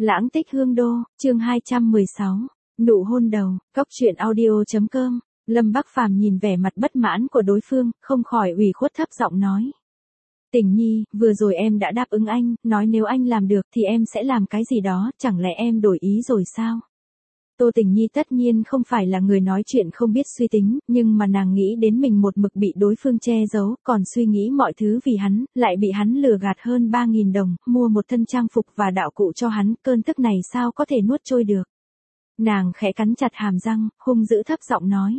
Lãng tích hương đô, chương 216, nụ hôn đầu, cóc truyện audio.com. Lâm Bắc Phàm nhìn vẻ mặt bất mãn của đối phương, không khỏi ủy khuất thấp giọng nói. Tình Nhi, vừa rồi em đã đáp ứng anh, nói nếu anh làm được thì em sẽ làm cái gì đó, chẳng lẽ em đổi ý rồi sao? Tô Tình Nhi tất nhiên không phải là người nói chuyện không biết suy tính, nhưng mà nàng nghĩ đến mình một mực bị đối phương che giấu, còn suy nghĩ mọi thứ vì hắn, lại bị hắn lừa gạt hơn 3.000 đồng, mua một thân trang phục và đạo cụ cho hắn, cơn tức này sao có thể nuốt trôi được. Nàng khẽ cắn chặt hàm răng, hung dữ thấp giọng nói.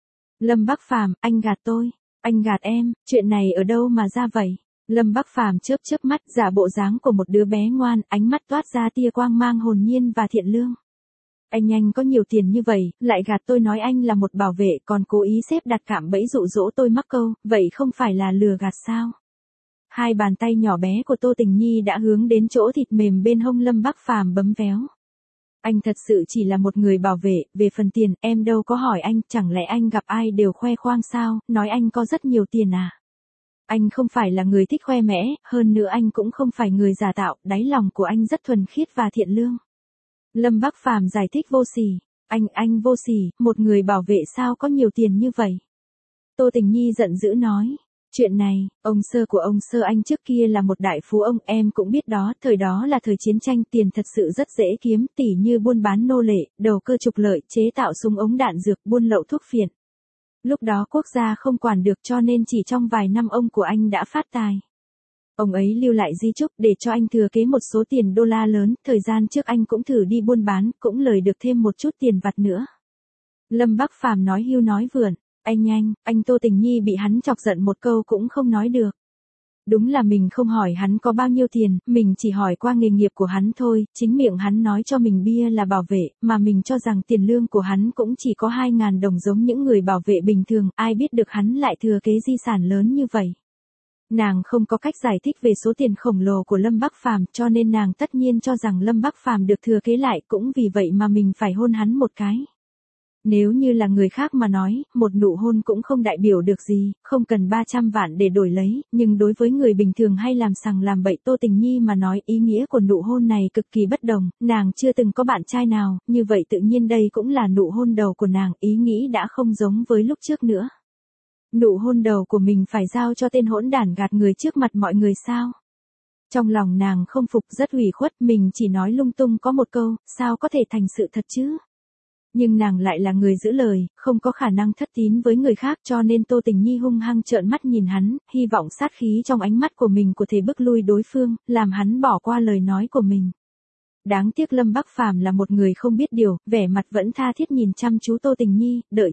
Lâm Bắc Phàm, anh gạt tôi, anh gạt em, chuyện này ở đâu mà ra vậy? Lâm Bắc Phàm chớp chớp mắt, giả bộ dáng của một đứa bé ngoan, ánh mắt toát ra tia quang mang hồn nhiên và thiện lương. Anh có nhiều tiền như vậy, lại gạt tôi nói anh là một bảo vệ, còn cố ý xếp đặt cạm bẫy dụ dỗ tôi mắc câu, vậy không phải là lừa gạt sao? Hai bàn tay nhỏ bé của Tô Tình Nhi đã hướng đến chỗ thịt mềm bên hông Lâm Bắc Phàm bấm véo. Anh thật sự chỉ là một người bảo vệ, về phần tiền, em đâu có hỏi anh, chẳng lẽ anh gặp ai đều khoe khoang sao, nói anh có rất nhiều tiền à? Anh không phải là người thích khoe mẽ, hơn nữa anh cũng không phải người giả tạo, đáy lòng của anh rất thuần khiết và thiện lương. Lâm Bắc Phàm giải thích vô sỉ, anh vô sỉ, một người bảo vệ sao có nhiều tiền như vậy? Tô Tình Nhi giận dữ nói, chuyện này, ông sơ của ông sơ anh trước kia là một đại phú ông, em cũng biết đó, thời đó là thời chiến tranh, tiền thật sự rất dễ kiếm, tỉ như buôn bán nô lệ, đầu cơ trục lợi, chế tạo súng ống đạn dược, buôn lậu thuốc phiện. Lúc đó quốc gia không quản được cho nên chỉ trong vài năm ông của anh đã phát tài. Ông ấy lưu lại di chúc để cho anh thừa kế một số tiền đô la lớn, thời gian trước anh cũng thử đi buôn bán, cũng lời được thêm một chút tiền vặt nữa. Lâm Bắc Phàm nói hưu nói vượn, anh Tô Tình Nhi bị hắn chọc giận một câu cũng không nói được. Đúng là mình không hỏi hắn có bao nhiêu tiền, mình chỉ hỏi qua nghề nghiệp của hắn thôi, chính miệng hắn nói cho mình bia là bảo vệ, mà mình cho rằng tiền lương của hắn cũng chỉ có 2.000 đồng giống những người bảo vệ bình thường, ai biết được hắn lại thừa kế di sản lớn như vậy. Nàng không có cách giải thích về số tiền khổng lồ của Lâm Bắc Phàm, cho nên nàng tất nhiên cho rằng Lâm Bắc Phàm được thừa kế lại, cũng vì vậy mà mình phải hôn hắn một cái. Nếu như là người khác mà nói, một nụ hôn cũng không đại biểu được gì, không cần 300 vạn để đổi lấy, nhưng đối với người bình thường hay làm sằng làm bậy Tô Tình Nhi mà nói, ý nghĩa của nụ hôn này cực kỳ bất đồng, nàng chưa từng có bạn trai nào, như vậy tự nhiên đây cũng là nụ hôn đầu của nàng, ý nghĩ đã không giống với lúc trước nữa. Nụ hôn đầu của mình phải giao cho tên hỗn đản gạt người trước mặt mọi người sao? Trong lòng nàng không phục, rất ủy khuất, mình chỉ nói lung tung có một câu, sao có thể thành sự thật chứ? Nhưng nàng lại là người giữ lời, không có khả năng thất tín với người khác, cho nên Tô Tình Nhi hung hăng trợn mắt nhìn hắn, hy vọng sát khí trong ánh mắt của mình có thể bức lui đối phương, làm hắn bỏ qua lời nói của mình. Đáng tiếc Lâm Bắc Phàm là một người không biết điều, vẻ mặt vẫn tha thiết nhìn chăm chú Tô Tình Nhi, đợi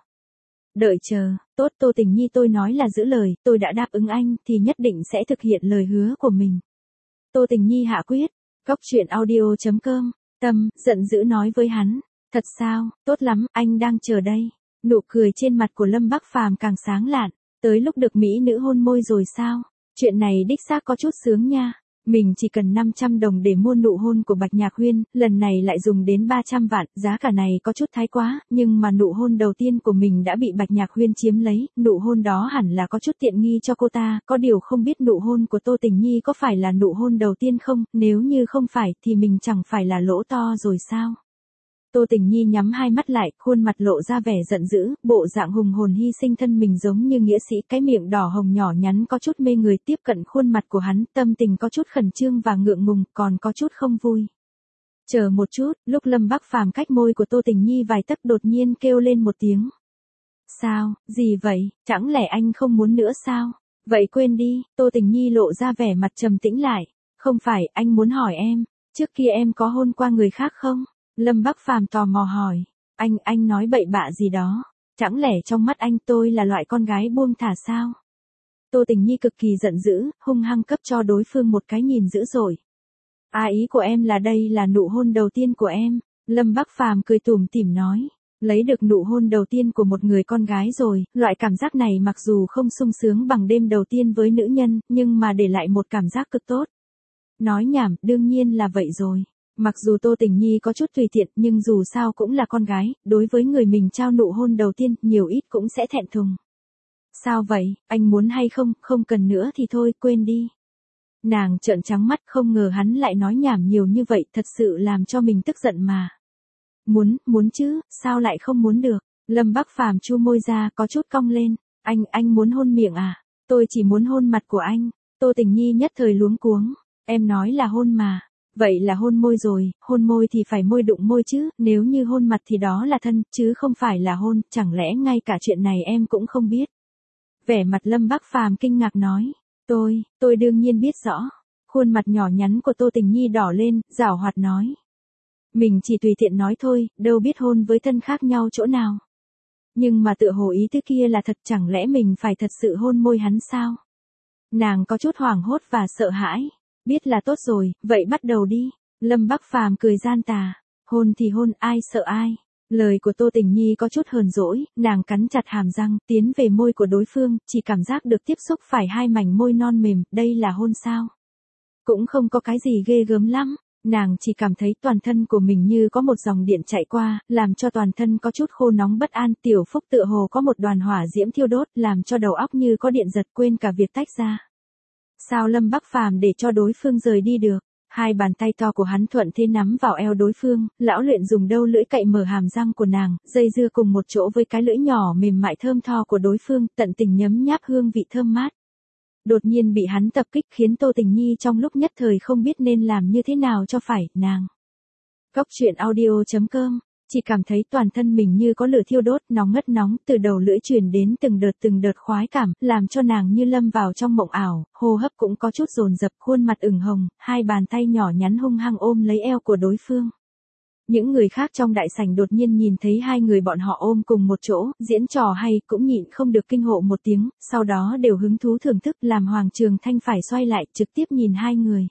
chờ, tốt Tô Tình Nhi, tôi nói là giữ lời, tôi đã đáp ứng anh, thì nhất định sẽ thực hiện lời hứa của mình. Tô Tình Nhi hạ quyết, cóc truyện audio.com, Tâm, giận dữ nói với hắn, thật sao, tốt lắm, anh đang chờ đây. Nụ cười trên mặt của Lâm Bắc Phàm càng sáng lạn, tới lúc được mỹ nữ hôn môi rồi sao? Chuyện này đích xác có chút sướng nha. Mình chỉ cần 500 đồng để mua nụ hôn của Bạch Nhạc Huyên, lần này lại dùng đến 300 vạn, giá cả này có chút thái quá, nhưng mà nụ hôn đầu tiên của mình đã bị Bạch Nhạc Huyên chiếm lấy, nụ hôn đó hẳn là có chút tiện nghi cho cô ta, có điều không biết nụ hôn của Tô Tình Nhi có phải là nụ hôn đầu tiên không, nếu như không phải thì mình chẳng phải là lỗ to rồi sao? Tô Tình Nhi nhắm hai mắt lại, khuôn mặt lộ ra vẻ giận dữ, bộ dạng hùng hồn hy sinh thân mình giống như nghĩa sĩ, cái miệng đỏ hồng nhỏ nhắn có chút mê người, tiếp cận khuôn mặt của hắn, tâm tình có chút khẩn trương và ngượng ngùng, còn có chút không vui. Chờ một chút, lúc Lâm Bắc Phàm cách môi của Tô Tình Nhi vài tấc đột nhiên kêu lên một tiếng. Sao, gì vậy, chẳng lẽ anh không muốn nữa sao? Vậy quên đi, Tô Tình Nhi lộ ra vẻ mặt trầm tĩnh lại. Không phải, anh muốn hỏi em, trước kia em có hôn qua người khác không? Lâm Bắc Phàm tò mò hỏi, anh nói bậy bạ gì đó, chẳng lẽ trong mắt anh tôi là loại con gái buông thả sao? Tô Tình Nhi cực kỳ giận dữ, hung hăng cấp cho đối phương một cái nhìn dữ dội. Ý của em là đây là nụ hôn đầu tiên của em, Lâm Bắc Phàm cười tủm tỉm nói, lấy được nụ hôn đầu tiên của một người con gái rồi, loại cảm giác này mặc dù không sung sướng bằng đêm đầu tiên với nữ nhân, nhưng mà để lại một cảm giác cực tốt. Nói nhảm, đương nhiên là vậy rồi. Mặc dù Tô Tình Nhi có chút tùy tiện, nhưng dù sao cũng là con gái, đối với người mình trao nụ hôn đầu tiên, nhiều ít cũng sẽ thẹn thùng. Sao vậy, anh muốn hay không, không cần nữa thì thôi, quên đi. Nàng trợn trắng mắt, không ngờ hắn lại nói nhảm nhiều như vậy, thật sự làm cho mình tức giận mà. Muốn chứ, sao lại không muốn được? Lâm Bắc Phàm chu môi ra, có chút cong lên. Anh muốn hôn miệng à? Tôi chỉ muốn hôn mặt của anh. Tô Tình Nhi nhất thời luống cuống. Em nói là hôn mà. Vậy là hôn môi rồi, hôn môi thì phải môi đụng môi chứ, nếu như hôn mặt thì đó là thân, chứ không phải là hôn, chẳng lẽ ngay cả chuyện này em cũng không biết? Vẻ mặt Lâm Bắc Phàm kinh ngạc nói. Tôi đương nhiên biết rõ. Khuôn mặt nhỏ nhắn của Tô Tình Nhi đỏ lên, giảo hoạt nói. Mình chỉ tùy tiện nói thôi, đâu biết hôn với thân khác nhau chỗ nào. Nhưng mà tựa hồ ý tứ kia là thật, chẳng lẽ mình phải thật sự hôn môi hắn sao? Nàng có chút hoảng hốt và sợ hãi. Biết là tốt rồi, vậy bắt đầu đi. Lâm Bắc Phàm cười gian tà. Hôn thì hôn, ai sợ ai. Lời của Tô Tình Nhi có chút hờn dỗi, nàng cắn chặt hàm răng, tiến về môi của đối phương, chỉ cảm giác được tiếp xúc phải hai mảnh môi non mềm, đây là hôn sao? Cũng không có cái gì ghê gớm lắm. Nàng chỉ cảm thấy toàn thân của mình như có một dòng điện chạy qua, làm cho toàn thân có chút khô nóng bất an, tiểu phúc tựa hồ có một đoàn hỏa diễm thiêu đốt, làm cho đầu óc như có điện giật, quên cả việc tách ra. Sao Lâm Bắc Phàm để cho đối phương rời đi được? Hai bàn tay to của hắn thuận thế nắm vào eo đối phương, lão luyện dùng đầu lưỡi cậy mở hàm răng của nàng, dây dưa cùng một chỗ với cái lưỡi nhỏ mềm mại thơm tho của đối phương, tận tình nhấm nháp hương vị thơm mát. Đột nhiên bị hắn tập kích khiến Tô Tình Nhi trong lúc nhất thời không biết nên làm như thế nào cho phải, nàng. Cốc truyện audio.com, chỉ cảm thấy toàn thân mình như có lửa thiêu đốt, nóng ngất nóng, từ đầu lưỡi truyền đến từng đợt khoái cảm, làm cho nàng như lâm vào trong mộng ảo, hô hấp cũng có chút dồn dập, khuôn mặt ửng hồng, hai bàn tay nhỏ nhắn hung hăng ôm lấy eo của đối phương. Những người khác trong đại sảnh đột nhiên nhìn thấy hai người bọn họ ôm cùng một chỗ, diễn trò hay, cũng nhịn không được kinh hộ một tiếng, sau đó đều hứng thú thưởng thức, làm Hoàng Trường Thanh phải xoay lại, trực tiếp nhìn hai người.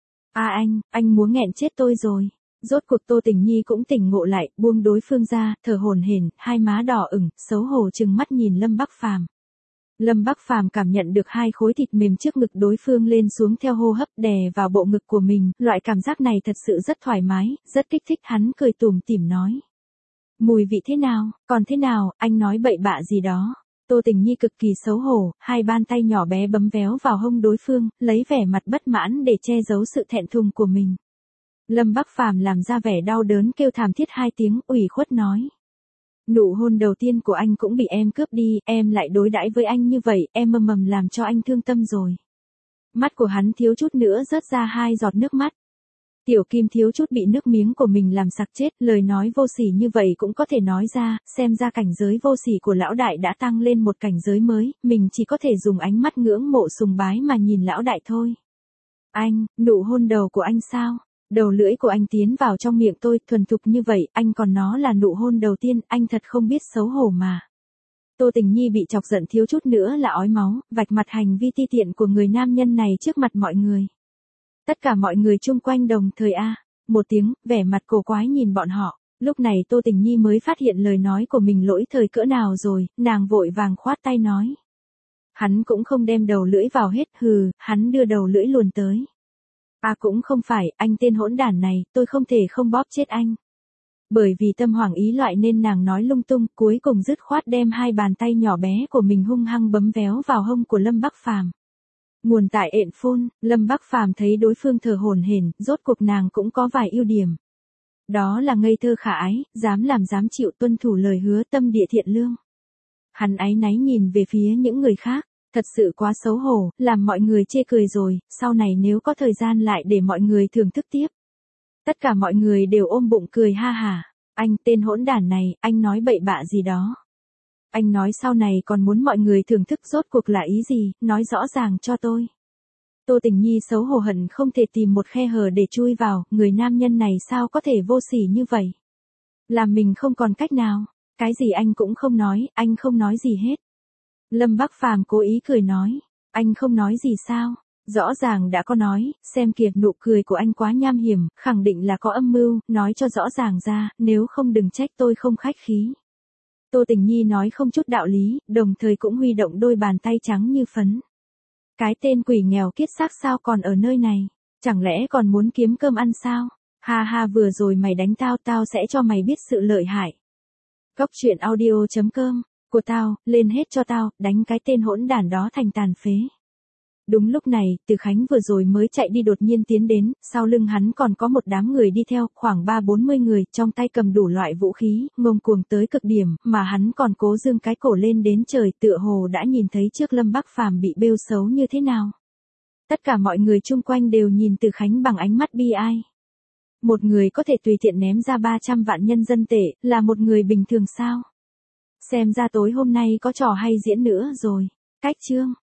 Anh muốn nghẹn chết tôi rồi. Rốt cuộc Tô Tình Nhi cũng tỉnh ngộ lại, buông đối phương ra, thở hổn hển, hai má đỏ ửng, xấu hổ trừng mắt nhìn Lâm Bắc Phàm. Lâm Bắc Phàm cảm nhận được hai khối thịt mềm trước ngực đối phương lên xuống theo hô hấp đè vào bộ ngực của mình, loại cảm giác này thật sự rất thoải mái, rất kích thích, hắn cười tủm tỉm nói. Mùi vị thế nào, còn thế nào, anh nói bậy bạ gì đó. Tô Tình Nhi cực kỳ xấu hổ, hai bàn tay nhỏ bé bấm véo vào hông đối phương, lấy vẻ mặt bất mãn để che giấu sự thẹn thùng của mình. Lâm Bắc Phàm làm ra vẻ đau đớn kêu thảm thiết hai tiếng, ủy khuất nói. Nụ hôn đầu tiên của anh cũng bị em cướp đi, em lại đối đãi với anh như vậy, em mầm làm cho anh thương tâm rồi. Mắt của hắn thiếu chút nữa rớt ra hai giọt nước mắt. Tiểu Kim thiếu chút bị nước miếng của mình làm sặc chết, lời nói vô sỉ như vậy cũng có thể nói ra, xem ra cảnh giới vô sỉ của lão đại đã tăng lên một cảnh giới mới, mình chỉ có thể dùng ánh mắt ngưỡng mộ sùng bái mà nhìn lão đại thôi. Anh, nụ hôn đầu của anh sao? Đầu lưỡi của anh tiến vào trong miệng tôi, thuần thục như vậy, anh còn nó là nụ hôn đầu tiên, anh thật không biết xấu hổ mà. Tô Tình Nhi bị chọc giận thiếu chút nữa là ói máu, vạch mặt hành vi ti tiện của người nam nhân này trước mặt mọi người. Tất cả mọi người chung quanh đồng thời một tiếng, vẻ mặt cổ quái nhìn bọn họ. Lúc này Tô Tình Nhi mới phát hiện lời nói của mình lỗi thời cỡ nào rồi, nàng vội vàng khoát tay nói. Hắn cũng không đem đầu lưỡi vào hết, hắn đưa đầu lưỡi luồn tới. Cũng không phải, anh tên hỗn đản này, tôi không thể không bóp chết anh. Bởi vì tâm hoảng ý loạn nên nàng nói lung tung, cuối cùng dứt khoát đem hai bàn tay nhỏ bé của mình hung hăng bấm véo vào hông của Lâm Bắc Phàm. Nguồn tại ện phôn, Lâm Bắc Phàm thấy đối phương thở hổn hển, rốt cuộc nàng cũng có vài ưu điểm. Đó là ngây thơ khả ái, dám làm dám chịu, tuân thủ lời hứa, tâm địa thiện lương. Hắn áy náy nhìn về phía những người khác. Thật sự quá xấu hổ, làm mọi người chê cười rồi, sau này nếu có thời gian lại để mọi người thưởng thức tiếp. Tất cả mọi người đều ôm bụng cười ha hả. Anh tên hỗn đản này, anh nói bậy bạ gì đó. Anh nói sau này còn muốn mọi người thưởng thức, rốt cuộc là ý gì, nói rõ ràng cho tôi. Tô Tình Nhi xấu hổ hận không thể tìm một khe hở để chui vào, người nam nhân này sao có thể vô sỉ như vậy. Làm mình không còn cách nào, cái gì anh cũng không nói, anh không nói gì hết. Lâm Bắc Phàm cố ý cười nói, anh không nói gì sao, rõ ràng đã có nói, xem kìa nụ cười của anh quá nham hiểm, khẳng định là có âm mưu, nói cho rõ ràng ra, nếu không đừng trách tôi không khách khí. Tô Tình Nhi nói không chút đạo lý, đồng thời cũng huy động đôi bàn tay trắng như phấn. Cái tên quỷ nghèo kiết xác sao còn ở nơi này, chẳng lẽ còn muốn kiếm cơm ăn sao, ha ha vừa rồi mày đánh tao, tao sẽ cho mày biết sự lợi hại. Cốc truyện audio.com của tao, lên hết cho tao, đánh cái tên hỗn đản đó thành tàn phế. Đúng lúc này, Từ Khánh vừa rồi mới chạy đi đột nhiên tiến đến, sau lưng hắn còn có một đám người đi theo, khoảng 3-40 người, trong tay cầm đủ loại vũ khí, ngông cuồng tới cực điểm, mà hắn còn cố dương cái cổ lên đến trời, tựa hồ đã nhìn thấy trước Lâm Bắc Phàm bị bêu xấu như thế nào. Tất cả mọi người chung quanh đều nhìn Từ Khánh bằng ánh mắt bi ai. Một người có thể tùy tiện ném ra 300 vạn nhân dân tệ, là một người bình thường sao? Xem ra tối hôm nay có trò hay diễn nữa rồi. Cách chương